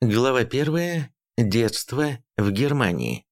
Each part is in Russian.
Глава 1. Детство в Германии.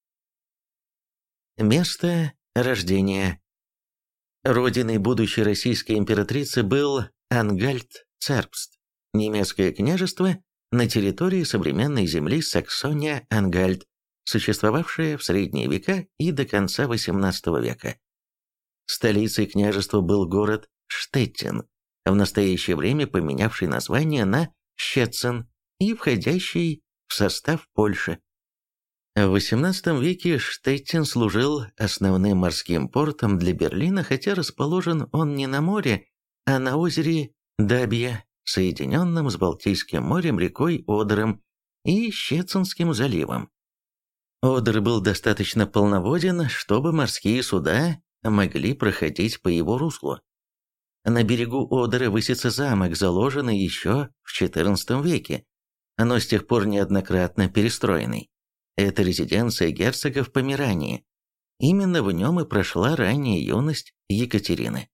Место рождения. Родиной будущей российской императрицы был Ангальт-Цербст, немецкое княжество на территории современной земли Саксония-Ангальт, существовавшее в средние века и до конца XVIII века. Столицей княжества был город Штеттин, в настоящее время поменявший название на Щецин и входящий в состав Польши. В XVIII веке Штеттин служил основным морским портом для Берлина, хотя расположен он не на море, а на озере Дабья, соединенном с Балтийским морем, рекой Одером и Щецинским заливом. Одер был достаточно полноводен, чтобы морские суда могли проходить по его руслу. На берегу Одера высится замок, заложенный еще в XIV веке, но с тех пор неоднократно перестроенный. Это резиденция герцогов Померании. Именно в нем и прошла ранняя юность Екатерины.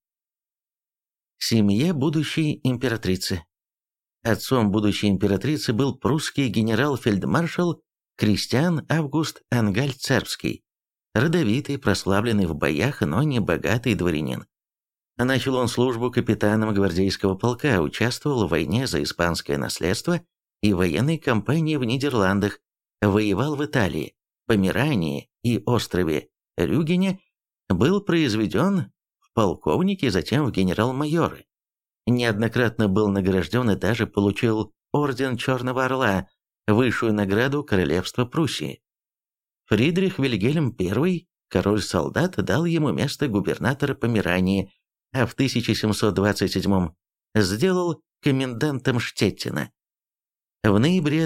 Семья будущей императрицы. Отцом будущей императрицы был прусский генерал-фельдмаршал Кристиан Август Ангальт-Цербский, родовитый, прославленный в боях, но не богатый дворянин. Начал он службу капитаном гвардейского полка, участвовал в войне за испанское наследство и военной кампании в Нидерландах, воевал в Италии, Померании и острове Рюгене, был произведен в полковники, затем в генерал-майоры. Неоднократно был награжден и даже получил орден Черного Орла, высшую награду Королевства Пруссии. Фридрих Вильгельм I, король-солдат, дал ему место губернатора Померании, а в 1727 сделал комендантом Штеттина. В ноябре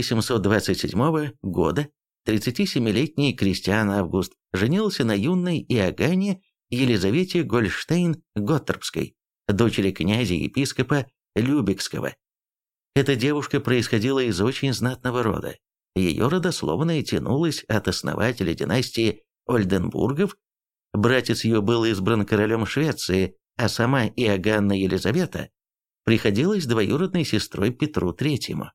1727 года 37-летний Кристиан Август женился на юной Иоганне Елизавете Гольштейн-Готторпской, дочери князя-епископа Любекского. Эта девушка происходила из очень знатного рода. Ее родословная тянулась от основателя династии Ольденбургов. Братец ее был избран королем Швеции, а сама Иоганна Елизавета приходилась двоюродной сестрой Петру III.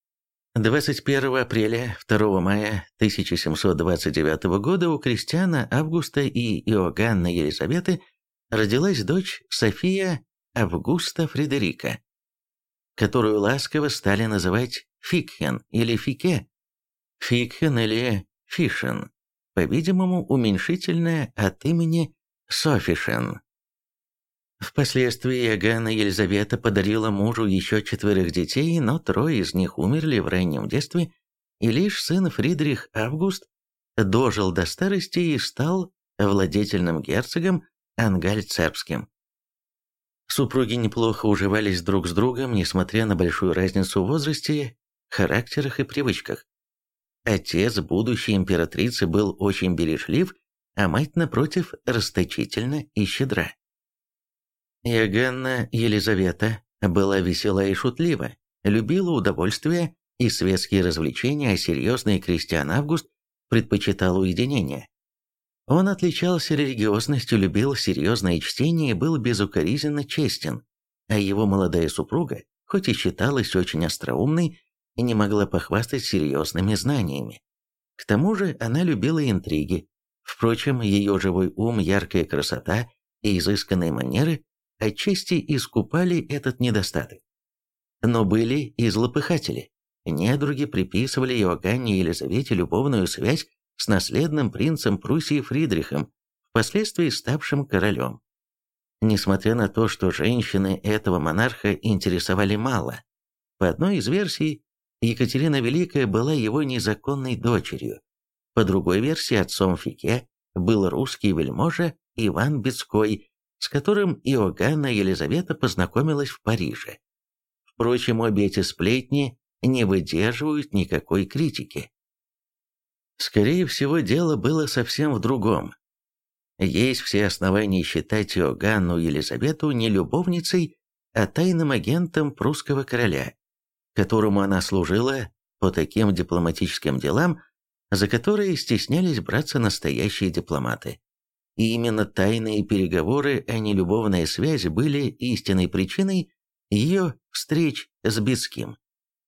21 апреля 2 мая 1729 года у Кристиана Августа и Иоганны Елизаветы родилась дочь София Августа Фредерика, которую ласково стали называть Фикхен или Фике, Фикхен или Фишен, по-видимому, уменьшительное от имени Софишен. Впоследствии Иоганна Елизавета подарила мужу еще 4 детей, но 3 из них умерли в раннем детстве, и лишь сын Фридрих Август дожил до старости и стал владетельным герцогом Ангальт-Цербским. Супруги неплохо уживались друг с другом, несмотря на большую разницу в возрасте, характерах и привычках. Отец будущей императрицы был очень бережлив, а мать, напротив, расточительна и щедра. Иоганна Елизавета была весела и шутлива, любила удовольствия и светские развлечения, а серьезный Кристиан Август предпочитал уединение. Он отличался религиозностью, любил серьезное чтение и был безукоризненно честен, а его молодая супруга, хоть и считалась очень остроумной, не могла похвастать серьезными знаниями. К тому же она любила интриги. Впрочем, ее живой ум, яркая красота и изысканные манеры отчасти искупали этот недостаток. Но были и злопыхатели. Недруги приписывали Иоганне Елизавете любовную связь с наследным принцем Пруссии Фридрихом, впоследствии ставшим королем. Несмотря на то, что женщины этого монарха интересовали мало, по одной из версий, Екатерина Великая была его незаконной дочерью. По другой версии, отцом Фике был русский вельможа Иван Бецкой, с которым Иоганна Елизавета познакомилась в Париже. Впрочем, обе эти сплетни не выдерживают никакой критики. Скорее всего, дело было совсем в другом. Есть все основания считать Иоганну Елизавету не любовницей, а тайным агентом прусского короля, которому она служила по таким дипломатическим делам, за которые стеснялись браться настоящие дипломаты. И именно тайные переговоры, а не любовная связь, были истинной причиной ее встреч с Бицким.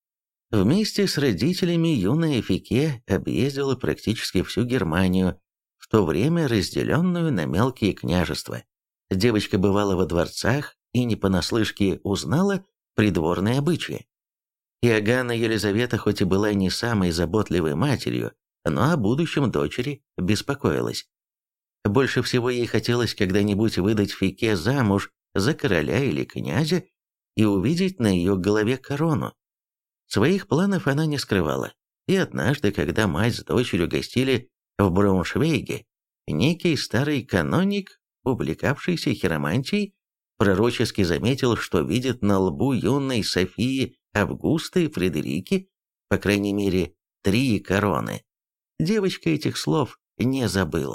Вместе с родителями юная Фике объездила практически всю Германию, в то время разделенную на мелкие княжества. Девочка бывала во дворцах и не понаслышке узнала придворные обычаи. Иоганна Елизавета хоть и была не самой заботливой матерью, но о будущем дочери беспокоилась. Больше всего ей хотелось когда-нибудь выдать Фике замуж за короля или князя и увидеть на ее голове корону. Своих планов она не скрывала, и однажды, когда мать с дочерью гостили в Брауншвейге, некий старый каноник, увлекавшийся хиромантией, пророчески заметил, что видит на лбу юной Софии Августы и Фредерики, по крайней мере, 3 короны. Девочка этих слов не забыла.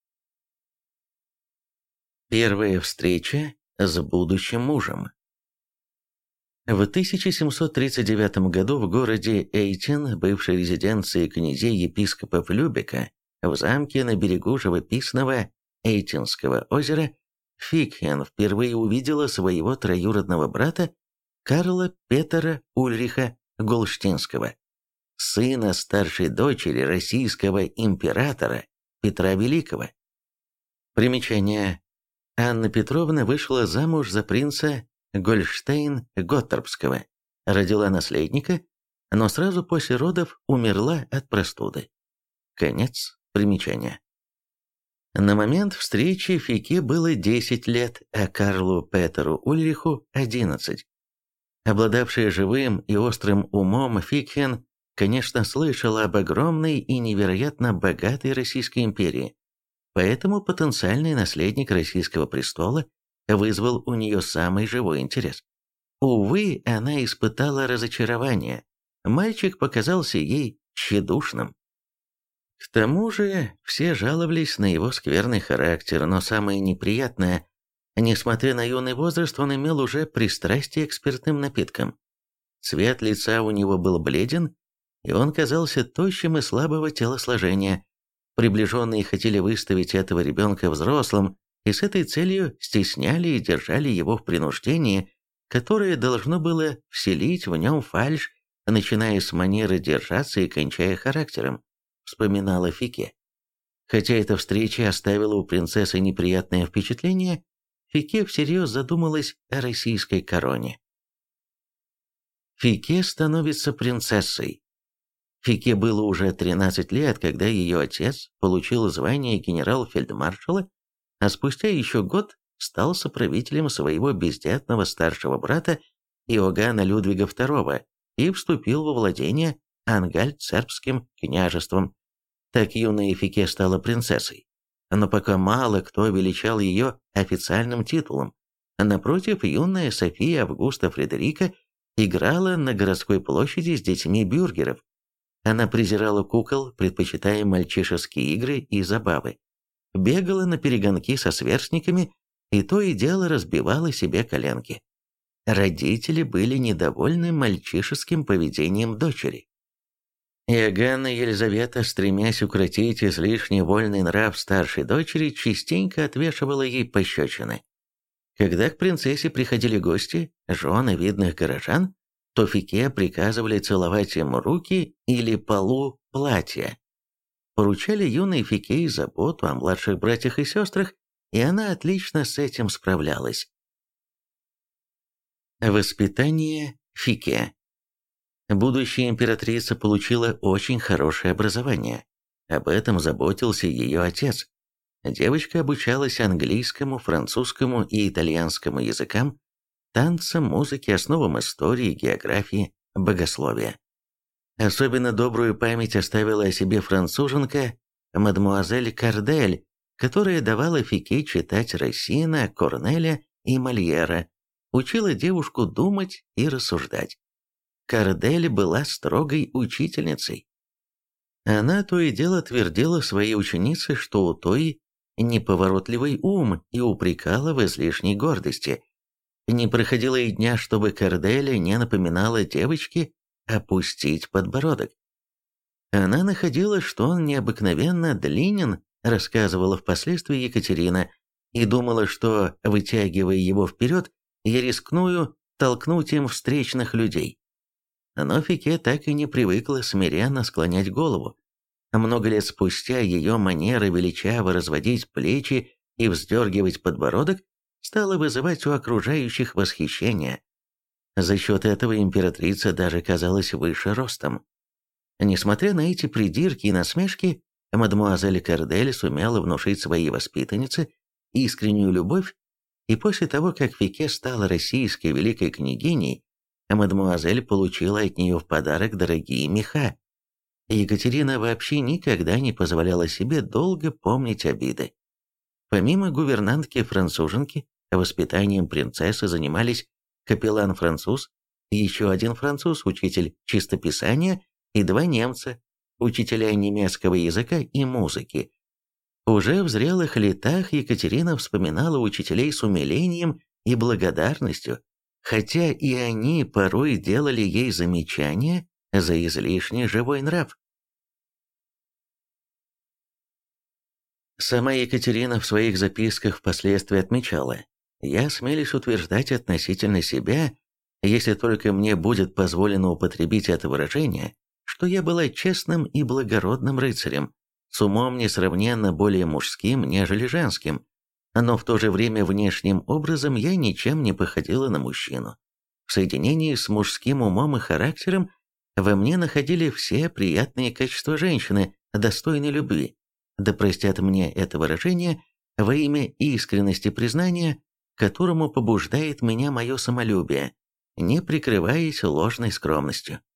Первая встреча с будущим мужем. В 1739 году в городе Эйтин, бывшей резиденции князей-епископов Любека, в замке на берегу живописного Эйтинского озера, Фикхен впервые увидела своего троюродного брата Карла Петера Ульриха Голштинского, сына старшей дочери российского императора Петра Великого. Примечание. Анна Петровна вышла замуж за принца Гольштейн-Готторпского, родила наследника, но сразу после родов умерла от простуды. Конец примечания. На момент встречи Фике было 10 лет, а Карлу Петеру Ульриху 11. Обладавшая живым и острым умом, Фикхен, конечно, слышала об огромной и невероятно богатой Российской империи, поэтому потенциальный наследник российского престола вызвал у нее самый живой интерес. Увы, она испытала разочарование. Мальчик показался ей тщедушным. К тому же все жаловались на его скверный характер, но самое неприятное, несмотря на юный возраст, он имел уже пристрастие к спиртным напиткам. Цвет лица у него был бледен, и он казался тощим и слабого телосложения. Приближенные хотели выставить этого ребенка взрослым, и с этой целью стесняли и держали его в принуждении, которое должно было вселить в нем фальшь, начиная с манеры держаться и кончая характером, вспоминала Фике. Хотя эта встреча оставила у принцессы неприятное впечатление, Фике всерьез задумалась о российской короне. Фике становится принцессой. Фике было уже 13 лет, когда ее отец получил звание генерал-фельдмаршала, а спустя еще год стал соправителем своего бездетного старшего брата Иоганна Людвига II и вступил во владение Ангальт-Цербским княжеством. Так юная Фике стала принцессой. Но пока мало кто величал ее официальным титулом. Напротив, юная София Августа Фредерика играла на городской площади с детьми бюргеров. Она презирала кукол, предпочитая мальчишеские игры и забавы. Бегала на перегонки со сверстниками и то и дело разбивала себе коленки. Родители были недовольны мальчишеским поведением дочери. Иоганна Елизавета, стремясь укротить излишне вольный нрав старшей дочери, частенько отвешивала ей пощечины. Когда к принцессе приходили гости, жены видных горожан, то Фике приказывали целовать им руки или полу платья. Поручали юной Фике заботу о младших братьях и сестрах, и она отлично с этим справлялась. Воспитание Фике. Будущая императрица получила очень хорошее образование. Об этом заботился ее отец. Девочка обучалась английскому, французскому и итальянскому языкам, танцам, музыке, основам истории, географии, богословия. Особенно добрую память оставила о себе француженка мадемуазель Кардель, которая давала Фике читать Рассина, Корнеля и Мольера, учила девушку думать и рассуждать. Кардель была строгой учительницей. Она то и дело твердила своей ученице, что у той неповоротливый ум, и упрекала в излишней гордости. Не проходило и дня, чтобы Карделя не напоминала девочке опустить подбородок. Она находила, что он необыкновенно длинен, рассказывала впоследствии Екатерина, и думала, что, вытягивая его вперед, я рискную толкнуть им встречных людей. Но Фике так и не привыкла смиренно склонять голову. Много лет спустя ее манера величаво разводить плечи и вздергивать подбородок стала вызывать у окружающих восхищение. За счет этого императрица даже казалась выше ростом. Несмотря на эти придирки и насмешки, мадемуазель Кордель сумела внушить своей воспитаннице искреннюю любовь, и после того, как Фике стала российской великой княгиней, мадемуазель получила от нее в подарок дорогие меха. Екатерина вообще никогда не позволяла себе долго помнить обиды. Помимо гувернантки-француженки, воспитанием принцессы занимались капеллан-француз, еще один француз, учитель чистописания, и два немца, учителя немецкого языка и музыки. Уже в зрелых летах Екатерина вспоминала учителей с умилением и благодарностью, хотя и они порой делали ей замечания за излишне живой нрав. Сама Екатерина в своих записках впоследствии отмечала: «Я смелюсь утверждать относительно себя, если только мне будет позволено употребить это выражение, что я была честным и благородным рыцарем, с умом несравненно более мужским, нежели женским, но в то же время внешним образом я ничем не походила на мужчину. В соединении с мужским умом и характером во мне находили все приятные качества женщины, достойной любви. Да простят мне это выражение во имя искренности признания, которому побуждает меня мое самолюбие, не прикрываясь ложной скромностью».